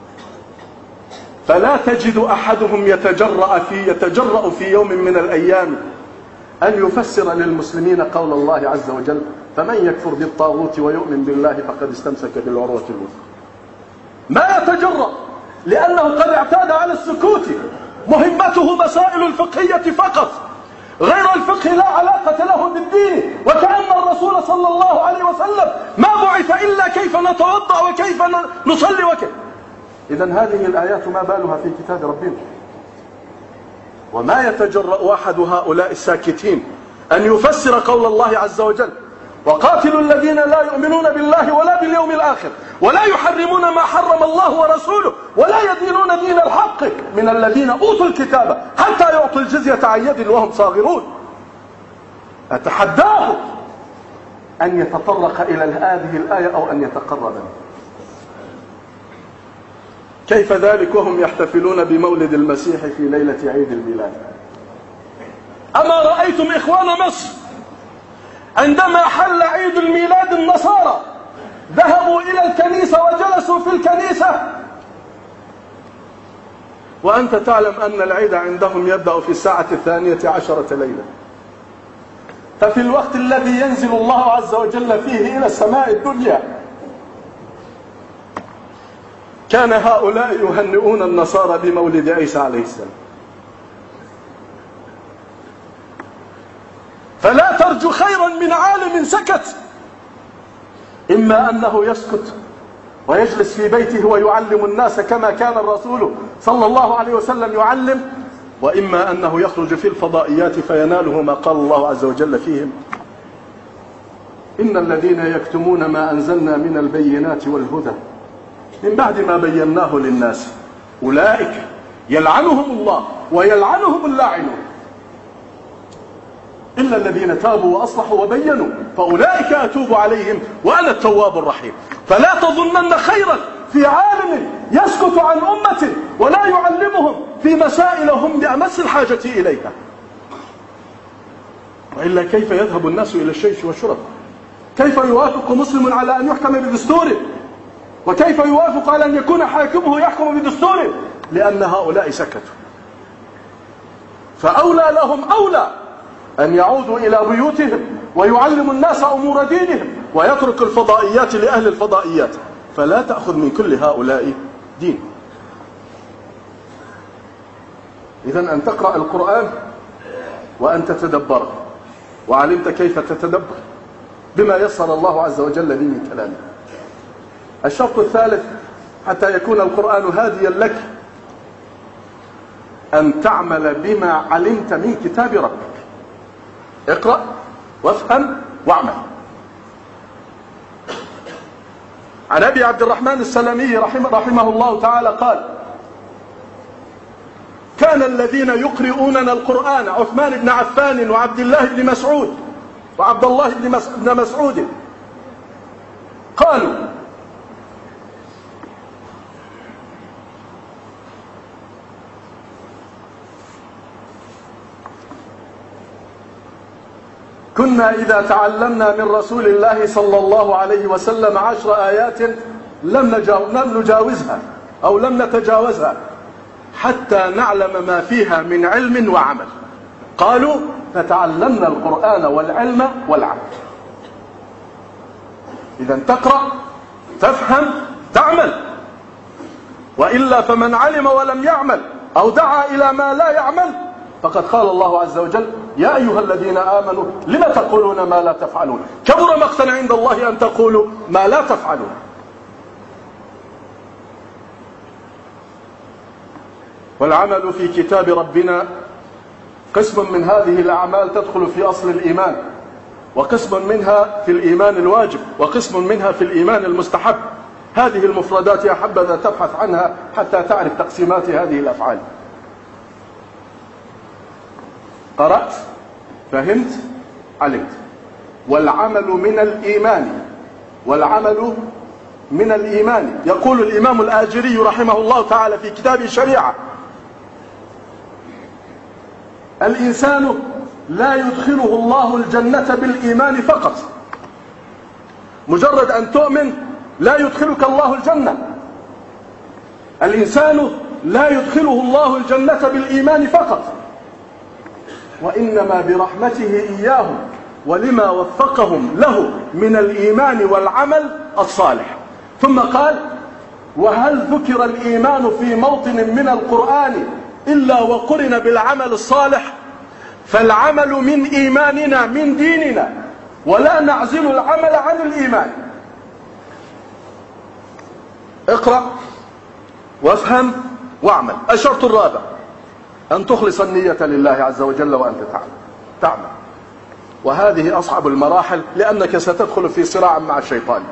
فلا تجد أحدهم يتجرأ في يتجرأ في يوم من الأيام أن يفسر للمسلمين قول الله عز وجل: فمن يكفر بالطاغوت ويؤمن بالله فقد استمسك بالعروة الوثقى. ما يتجرأ لأنه قد اعتاد على السكوت. مهمته مسائل الفقهية فقط، غير الفقه لا علاقة له بالدين، وكأن الرسول صلى الله عليه وسلم ما بعث إلا كيف نتوضأ وكيف نصلي وكيف. إذن هذه الآيات ما بالها في كتاب ربنا. وما يتجرأ أحد هؤلاء الساكتين أن يفسر قول الله عز وجل: وقاتلوا الذين لا يؤمنون بالله ولا باليوم الآخر ولا يحرمون ما حرم الله ورسوله ولا يدينون دين الحق من الذين أوتوا الكتاب حتى يعطوا الجزية عن يد وهم صاغرون. أتحداه أن يتطرق إلى هذه الآية أو أن يتقرب منها. كيف ذلك وهم يحتفلون بمولد المسيح في ليلة عيد الميلاد؟ أما رأيتم إخوان مصر عندما حل عيد الميلاد النصارى ذهبوا إلى الكنيسة وجلسوا في الكنيسة، وأنت تعلم أن العيد عندهم يبدأ في الساعة الثانية عشرة ليلة، ففي الوقت الذي ينزل الله عز وجل فيه إلى السماء الدنيا كان هؤلاء يهنئون النصارى بمولد عيسى عليه السلام. فلا ترجو خيرا من عالم سكت، إما أنه يسكت ويجلس في بيته ويعلم الناس كما كان الرسول صلى الله عليه وسلم يعلم، وإما أنه يخرج في الفضائيات فيناله ما قال الله عز وجل فيهم: إن الذين يكتمون ما أنزلنا من البينات والهدى من بعد ما بيناه للناس أولئك يلعنهم الله ويلعنهم اللاعنون إلا الذين تابوا وأصلحوا وبينوا فأولئك أتوب عليهم وأنا التواب الرحيم. فلا تظنن خيرا في عالم يسكت عن أمة ولا يعلمهم في مسائل هم بأمس الحاجة إليها، وإلا كيف يذهب الناس إلى الشيش والشرب؟ كيف يوافق مسلم على أن يحكم بدستوره؟ وكيف يوافق على أن يكون حاكمه يحكم بدستوره؟ لأن هؤلاء سكتوا. فأولى لهم أولى أن يعودوا إلى بيوتهم ويعلموا الناس أمور دينهم ويترك الفضائيات لأهل الفضائيات. فلا تأخذ من كل هؤلاء دين. إذن أن تقرأ القرآن وأن تتدبره، وعلمت كيف تتدبر بما يسر الله عز وجل به من كلامه. الشرط الثالث حتى يكون القرآن هاديا لك أن تعمل بما علمت من كتاب ربك. اقرأ وافهم واعمل. عن أبي عبد الرحمن السلمي رحمه, رحمه الله تعالى قال: كان الذين يقرؤوننا القرآن عثمان بن عفان وعبد الله بن مسعود وعبد الله بن مسعود قالوا كنا إذا تعلمنا من رسول الله صلى الله عليه وسلم عشر آيات لم نجاوزها أو لم نتجاوزها حتى نعلم ما فيها من علم وعمل. قالوا فتعلمنا القرآن والعلم والعمل. إذا تقرأ تفهم تعمل، وإلا فمن علم ولم يعمل أو دعا إلى ما لا يعمل فقد قال الله عز وجل يا أيها الذين آمنوا لم تقولون ما لا تفعلون كبر مقتا عند الله أن تقولوا ما لا تفعلون. والعمل في كتاب ربنا قسم من هذه الأعمال تدخل في أصل الإيمان، وقسم منها في الإيمان الواجب، وقسم منها في الإيمان المستحب. هذه المفردات يا حبذا تبحث عنها حتى تعرف تقسيمات هذه الأفعال. قرأت فهمت علمت. والعمل من الإيمان، والعمل من الإيمان. يقول الإمام الآجري رحمه الله تعالى في كتاب الشريعة الإنسان لا يدخله الله الجنة بالإيمان فقط. مجرد أن تؤمن لا يدخلك الله الجنة. الإنسان لا يدخله الله الجنة بالإيمان فقط، وإنما برحمته إياهم ولما وفقهم له من الإيمان والعمل الصالح. ثم قال وهل ذكر الإيمان في موطن من القرآن إلا وقرن بالعمل الصالح؟ فالعمل من إيماننا من ديننا، ولا نعزل العمل عن الإيمان. اقرأ وافهم واعمل. الشرط الرابع أن تخلص النية لله عز وجل وأنت تعمل، وهذه أصعب المراحل لأنك ستدخل في صراع مع الشيطان.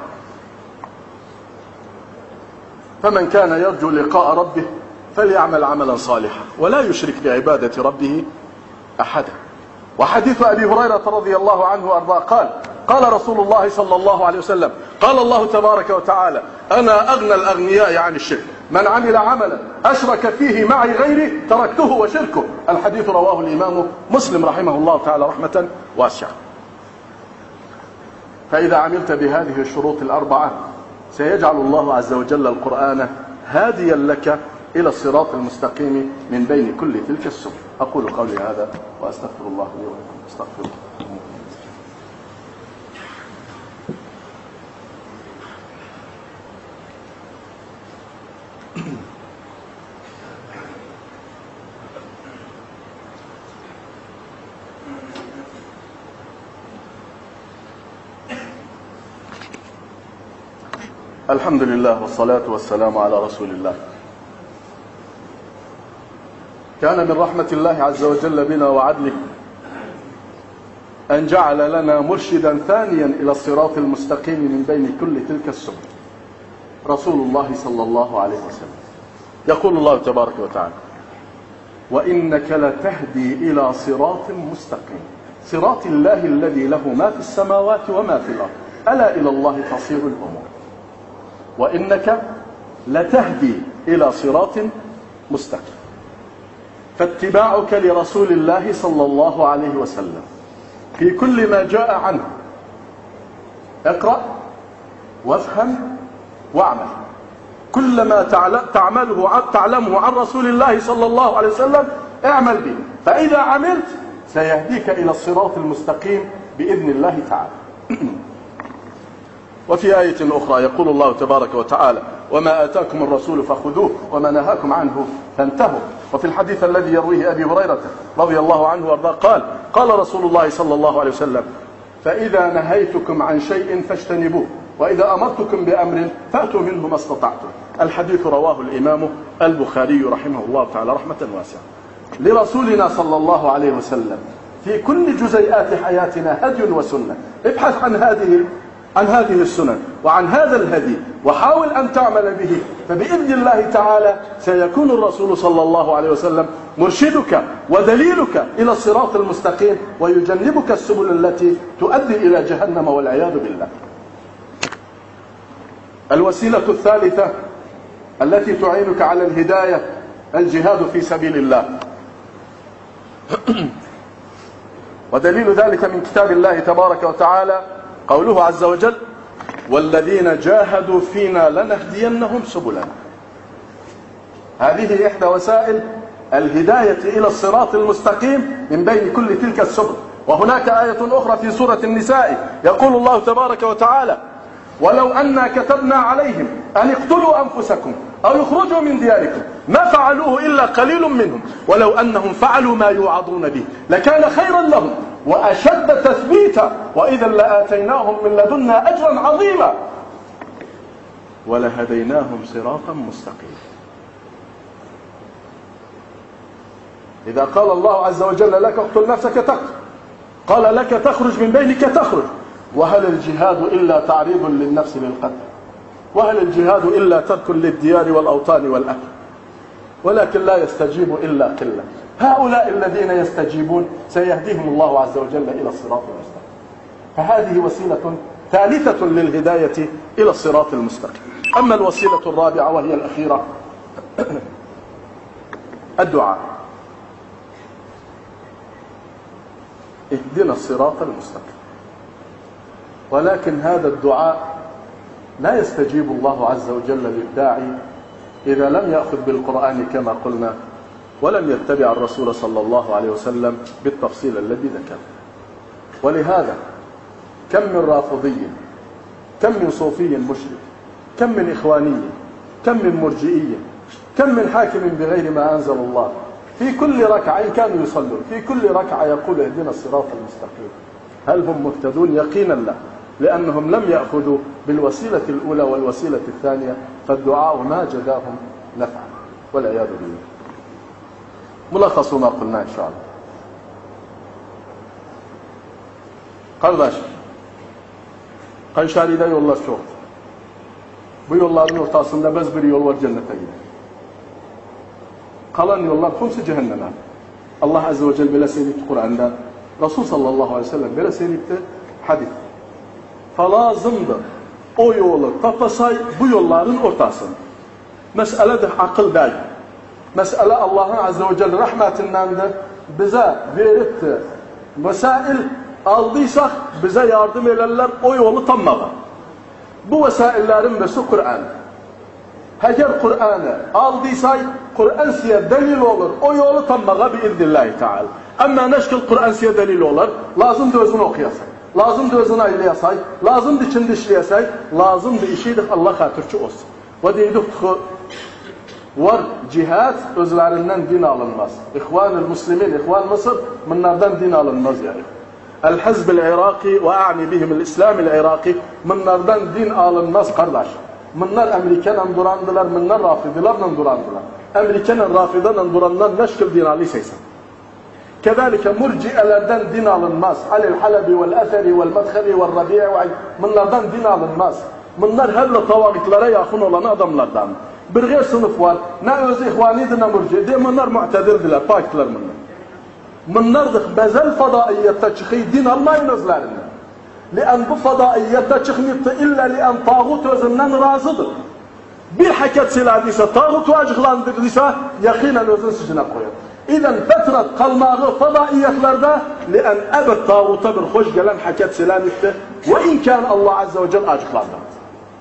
فمن كان يرجو لقاء ربه فليعمل عملا صالحا ولا يشرك بعبادة ربه أحدا. وحديث أبي هريرة رضي الله عنه وأرضاه قال قال رسول الله صلى الله عليه وسلم قال الله تبارك وتعالى أنا أغنى الأغنياء عن الشرك من عمل عملا أشرك فيه معي غيري تركته وشركه. الحديث رواه الإمام مسلم رحمه الله تعالى رحمة واسعة. فإذا عملت بهذه الشروط الأربعة سيجعل الله عز وجل القرآن هاديا لك إلى الصراط المستقيم من بين كل تلك السبل. أقول قولي هذا وأستغفر الله لي ولكم. استغفر الله. الحمد لله والصلاة والسلام على رسول الله. كان من رحمة الله عز وجل بنا وعدله أن جعل لنا مرشدا ثانيا إلى الصراط المستقيم من بين كل تلك السبل رسول الله صلى الله عليه وسلم. يقول الله تبارك وتعالى وإنك لتهدي إلى صراط مستقيم صراط الله الذي له ما في السماوات وما في الأرض ألا إلى الله تصير الأمور. وإنك لتهدي إلى صراط مستقيم. فاتباعك لرسول الله صلى الله عليه وسلم في كل ما جاء عنه اقرأ وافهم واعمل. كل ما تعمله تعلمه عن رسول الله صلى الله عليه وسلم اعمل به، فإذا عملت سيهديك إلى الصراط المستقيم بإذن الله تعالى. وفي آية أخرى يقول الله تبارك وتعالى وما آتاكم الرسول فخذوه وما نهاكم عنه فانتهوا. وفي الحديث الذي يرويه أبي هريرة رضي الله عنه وارضاه قال قال رسول الله صلى الله عليه وسلم فإذا نهيتكم عن شيء فاجتنبوه وإذا أمرتكم بأمر فأتوا منه ما استطعتم. الحديث رواه الإمام البخاري رحمه الله تعالى رحمة واسعة. لرسولنا صلى الله عليه وسلم في كل جزيئات حياتنا هدي وسنة. ابحث عن هذه عن هذه السنن وعن هذا الهدي وحاول أن تعمل به، فبإذن الله تعالى سيكون الرسول صلى الله عليه وسلم مرشدك ودليلك إلى الصراط المستقيم ويجنبك السبل التي تؤدي إلى جهنم والعياذ بالله. الوسيلة الثالثة التي تعينك على الهداية الجهاد في سبيل الله. ودليل ذلك من كتاب الله تبارك وتعالى قوله عز وجل: والذين جاهدوا فينا لنهدينهم سبلنا. هذه إحدى وسائل الهداية إلى الصراط المستقيم من بين كل تلك السبل. وهناك آية أخرى في سورة النساء يقول الله تبارك وتعالى: ولو أنا كتبنا عليهم أن اقتلوا أنفسكم أو يخرجوا من دياركم ما فعلوه إلا قليل منهم ولو أنهم فعلوا ما يوعظون به لكان خيرا لهم وأشد تثبيتا وإذا لآتيناهم من لدنا أجرا عظيما ولهديناهم صراطا مستقيما. إذا قال الله عز وجل لك اقتل نفسك تقتل، قال لك تخرج من بينك تخرج. وهل الجهاد إلا تعريض للنفس للقتل؟ وهل الجهاد إلا ترك للديار والأوطان والأهل؟ ولكن لا يستجيب إلا قلة. هؤلاء الذين يستجيبون سيهديهم الله عز وجل إلى الصراط المستقيم. فهذه وسيلة ثالثة للهداية إلى الصراط المستقيم. أما الوسيلة الرابعة وهي الأخيرة الدعاء. اهدنا الصراط المستقيم. ولكن هذا الدعاء لا يستجيب الله عز وجل للداعي إذا لم يأخذ بالقرآن كما قلنا ولم يتبع الرسول صلى الله عليه وسلم بالتفصيل الذي ذكر. ولهذا كم من رافضي، كم من صوفي مشرك، كم من إخواني، كم من مرجئي، كم من حاكم بغير ما أنزل الله في كل ركعة إن كانوا يصلون في كل ركعة يقول اهدنا الصراط المستقيم. هل هم مهتدون؟ يقينا لا، لأنهم لم يأخذوا بالوسيلة الأولى والوسيلة الثانية، فالدعاء ما جداهم نفعا والعياذ بالله. ملخص ما قلنا إن شاء الله. Kardeş, Kayseri'de yollar çok. Bu yolların ortasında bez bir yol var cennete gider. Kalan yollar hepsi cehenneme. Allah Azze ve Celle böyle söyledi Kur'an'da. Resul sallallahu aleyhi ve sellem böyle söyledi hadis. Falazımdır o yolu tapasay bu yolların ortasında. Meseledir akıl değil. Mesele Allah'ın Azze ve Celle rahmetindendir. Bize veripti vesail aldıysak bize yardım ederler o yolu tanımağa. Bu vesaillerin birisi Kur'an. Eğer Kur'an'ı aldıysak Kur'an size delil olur o yolu tanımağa biiznillahü teala. Ama neşkil Kur'an size delil olur, lazım da özünü okuyasay, lazım da özünü aylayasay, lazım da içinde işleyasay, lazım da işiydik Allah hatırçı olsun. Ve deydik ki var cihad özlerinden din alınmaz. İhvan-ı Müslümin, İhvan Mısır bunlardan din alınmaz yani. El-Hizb el-Iraki ve a'ni bihim el-İslam el-Iraki bunlardan din alınmaz kardeş. Bunlar Amerikan'la durandılar, bunlar Rafidilerle durandılar. Amerikan'la Rafidilerle duranlar neşkil din alıysa. Kezalike murciyelerden din alınmaz. Alel-Halebi vel-Eseri vel-Medheli vel-Rabi'i bunlardan din alınmaz. Bunlar hele tavagitlere yakın olan adamlardan. Bir gayr sınıf var. Ne öz ihvaniydi ne murciydi. Bunlar mu'tedirdiler, paktiler bunlar. Bunlardık bezel fadaiyette çıkıyı din almayın özlerinden. Lian bu fadaiyette çıkmayıptı illa lian tağut özünden razıdır. Bir haket siladıysa, tağut vacıklandırdıysa yakinen özün sücüne koyar. İden fetret kalmağı fadaiyetlerde lian ebed tağuta bir hoş gelen haket siladıysa ve imkan Allah Azze ve Celle acıklandırdı.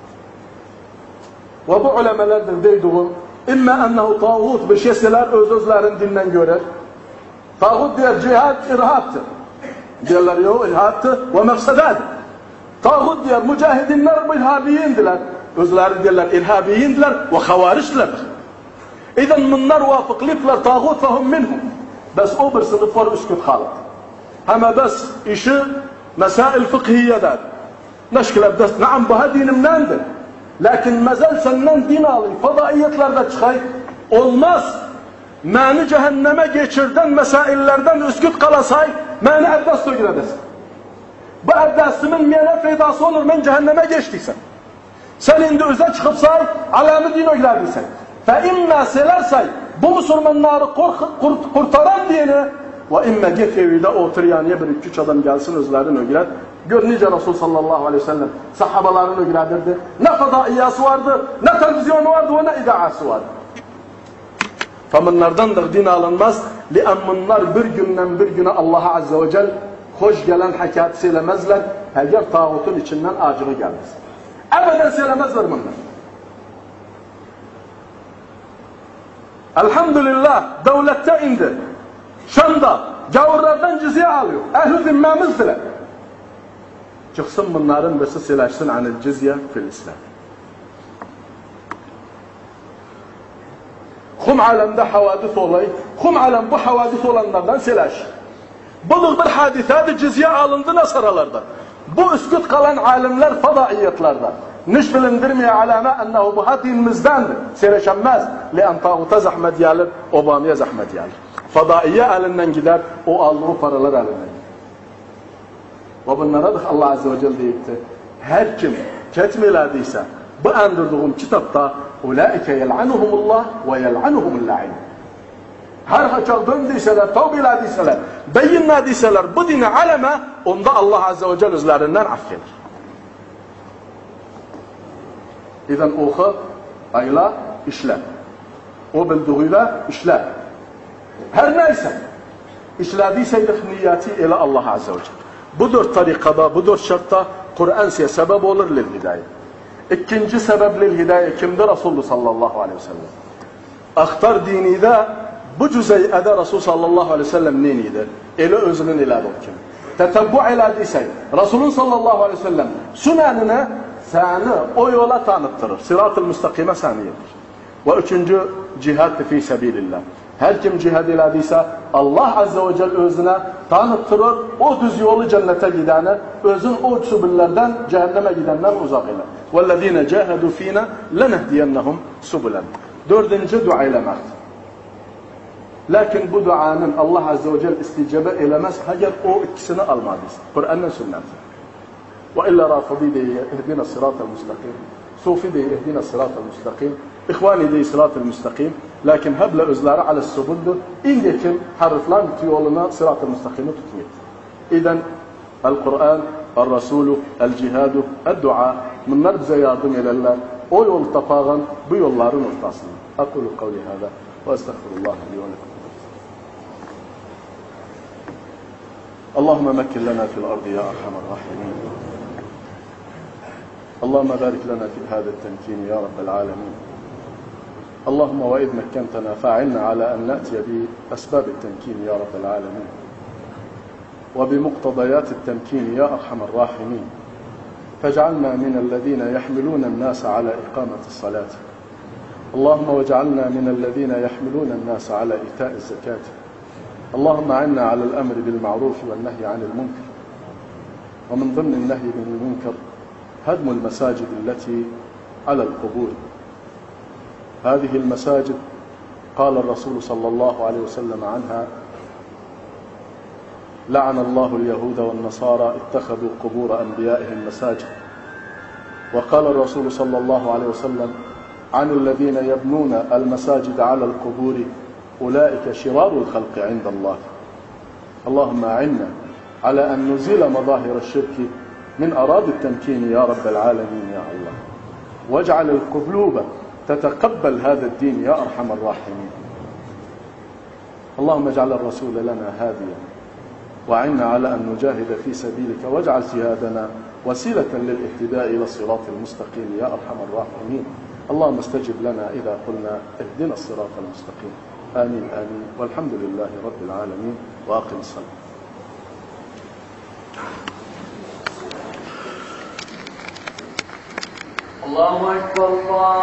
Ve bu ulemelerdir deyduğum imma ennehu tağut bir şeyseler öz özlerin dinden görer. Tağut diyor cihad irhaptır. Diyorlar yok irhaptır ve mefsedadır. Tağut diyor mücahidinler irhabiyindiler. Özleri diyorlar irhabiyindiler ve havarişler. İden bunlar vafıklıklar tağut fehum minhum. Bes o bir sınıf var üsküt halat. Ama bes işi mesail fıkhiyedir. Neşkil ebdes naam bu dinimdendir. Lakin mezel senden din alayım, fadaiyetlerde çıkay, olmaz. Məni cehenneme geçirden mesaillerden üsküt kalasay, məni ebdes sögür edesin. Bu ebdesimin mene faydası olur, ben cehenneme geçtiysen. Sen indi üze çıkıp say, alamı din ögürdiysen. Fe imma selersay, bu Müslümanları kurtaran dini, ve imme git evide oturuyan ya bir iki üç adam gelsin özlerini ögüler. Gör nice Resul sallallahu aleyhi ve sellem sahabalarını ögülerdirdi. Ne fadaiyası vardı, ne televizyonu vardı, ve ne idaası vardı. Faminlardandır din alınmaz. Lian bunlar bir günden bir güne Allah'a azze ve cel hoş gelen hakikat söylemezler. Eğer tağutun içinden acığı gelmez. Ebeden söylemezler bunlar. Elhamdülillah devlette indi. Şam'da gavurlardan cizye alıyor. Ehl-i zimmamızdır. Çıksın bunların ve silahsın anil cizye fil İslam. Kum alemde havadis olayı, kum alem bu havadis olanlardan silaş. Budur bir hadisadır, cizye alındı nasaralarda. Bu üsküt kalan alimler fadaiyetlerden. Niş bilindirmeye alame ennehu bu ha dinimizdendir. Sileşenmez. Lian tağuta zahmet yalir, obamaya zahmet yalir. Fadaiye elinden gider, o aldığı paralar elinden gider. Ve bunlara da Allah azze ve celle deyipti. Her kim ketmelediyse bu andırdığım kitapta ulaike yel'anuhumullah ve yel'anuhumulla'in. Her haçak döndüyseler, tevbilediyseler, beyinlediyseler bu dini aleme, onda Allah azze ve celle üzlerinden affeder. İzen oku, ayla, işle. O bildiğiyle işle. Her neyse, işlediyseydek niyeti ile Allah azze ve celle. Bu dört tarikada, bu dört şartta Kur'an size sebep olur lil hidayet. İkinci sebep lil hidayet kimdir? Resulullah sallallahu aleyhi ve sellem. Aktar dinide bu cüzeyede Resul sallallahu aleyhi ve sellem neydi? Ele özünün ile bakın. Tetebbu iladiyse Resulun sallallahu aleyhi ve sellem sünenine seni o yola tanıttırır. Sırat-ı müstakime saniyedir. Ve üçüncü cihad fi sebilillah. Her kim cihad iladiyse Allah azze ve celle özüne tanıttırır. O düz yolu cennete gidene, özün o sübüllerden cehenneme gidenler uzak ile. وَالَّذ۪ينَ جَاهَدُوا ف۪ينَ لَنَهْدِيَنَّهُمْ سُبُلًا. Dördüncü dua eylemek. Lakin bu duanın Allah azze ve celle isticabe eylemez. Hayır o ikisini almadıysa. Kur'an'ın sünneti. وإلا رافضي دي اهدنا الصراط المستقيم صوفي دي اهدنا الصراط المستقيم إخواني دي صراط المستقيم لكن هبل أزلار على السبل إن يكن حرفلان تيولنا صراط المستقيم تتميت. إذن القرآن الرسول الجهاد الدعاء من نرد زيادم إلى الله o yol tapağın bu yolların ortasında. أقول قولي هذا وأستغفر الله لي ولكم. اللهم مكن لنا في الأرض يا أرحم الراحمين. اللهم بارك لنا في هذا التمكين يا رب العالمين. اللهم وإذ مكنتنا فاعلنا على أن نأتي بأسباب التمكين يا رب العالمين وبمقتضيات التمكين يا أرحم الراحمين. فاجعلنا من الذين يحملون الناس على إقامة الصلاة. اللهم واجعلنا من الذين يحملون الناس على إيتاء الزكاة. اللهم أعنا على الأمر بالمعروف والنهي عن المنكر. ومن ضمن النهي عن المنكر هدم المساجد التي على القبور. هذه المساجد قال الرسول صلى الله عليه وسلم عنها لعن الله اليهود والنصارى اتخذوا قبور أنبيائهم مساجد. وقال الرسول صلى الله عليه وسلم عن الذين يبنون المساجد على القبور أولئك شرار الخلق عند الله. اللهم أعنا على أن نزيل مظاهر الشرك من أراد التمكين يا رب العالمين يا الله. واجعل القلوب تتقبل هذا الدين يا أرحم الراحمين. اللهم اجعل الرسول لنا هاديا وأعنا على أن نجاهد في سبيلك واجعل جهادنا وسيلة للاهتداء إلى الصراط المستقيم يا أرحم الراحمين. اللهم استجب لنا إذا قلنا اهدنا الصراط المستقيم. آمين آمين والحمد لله رب العالمين وأقم الصلاة. الله أكبر الله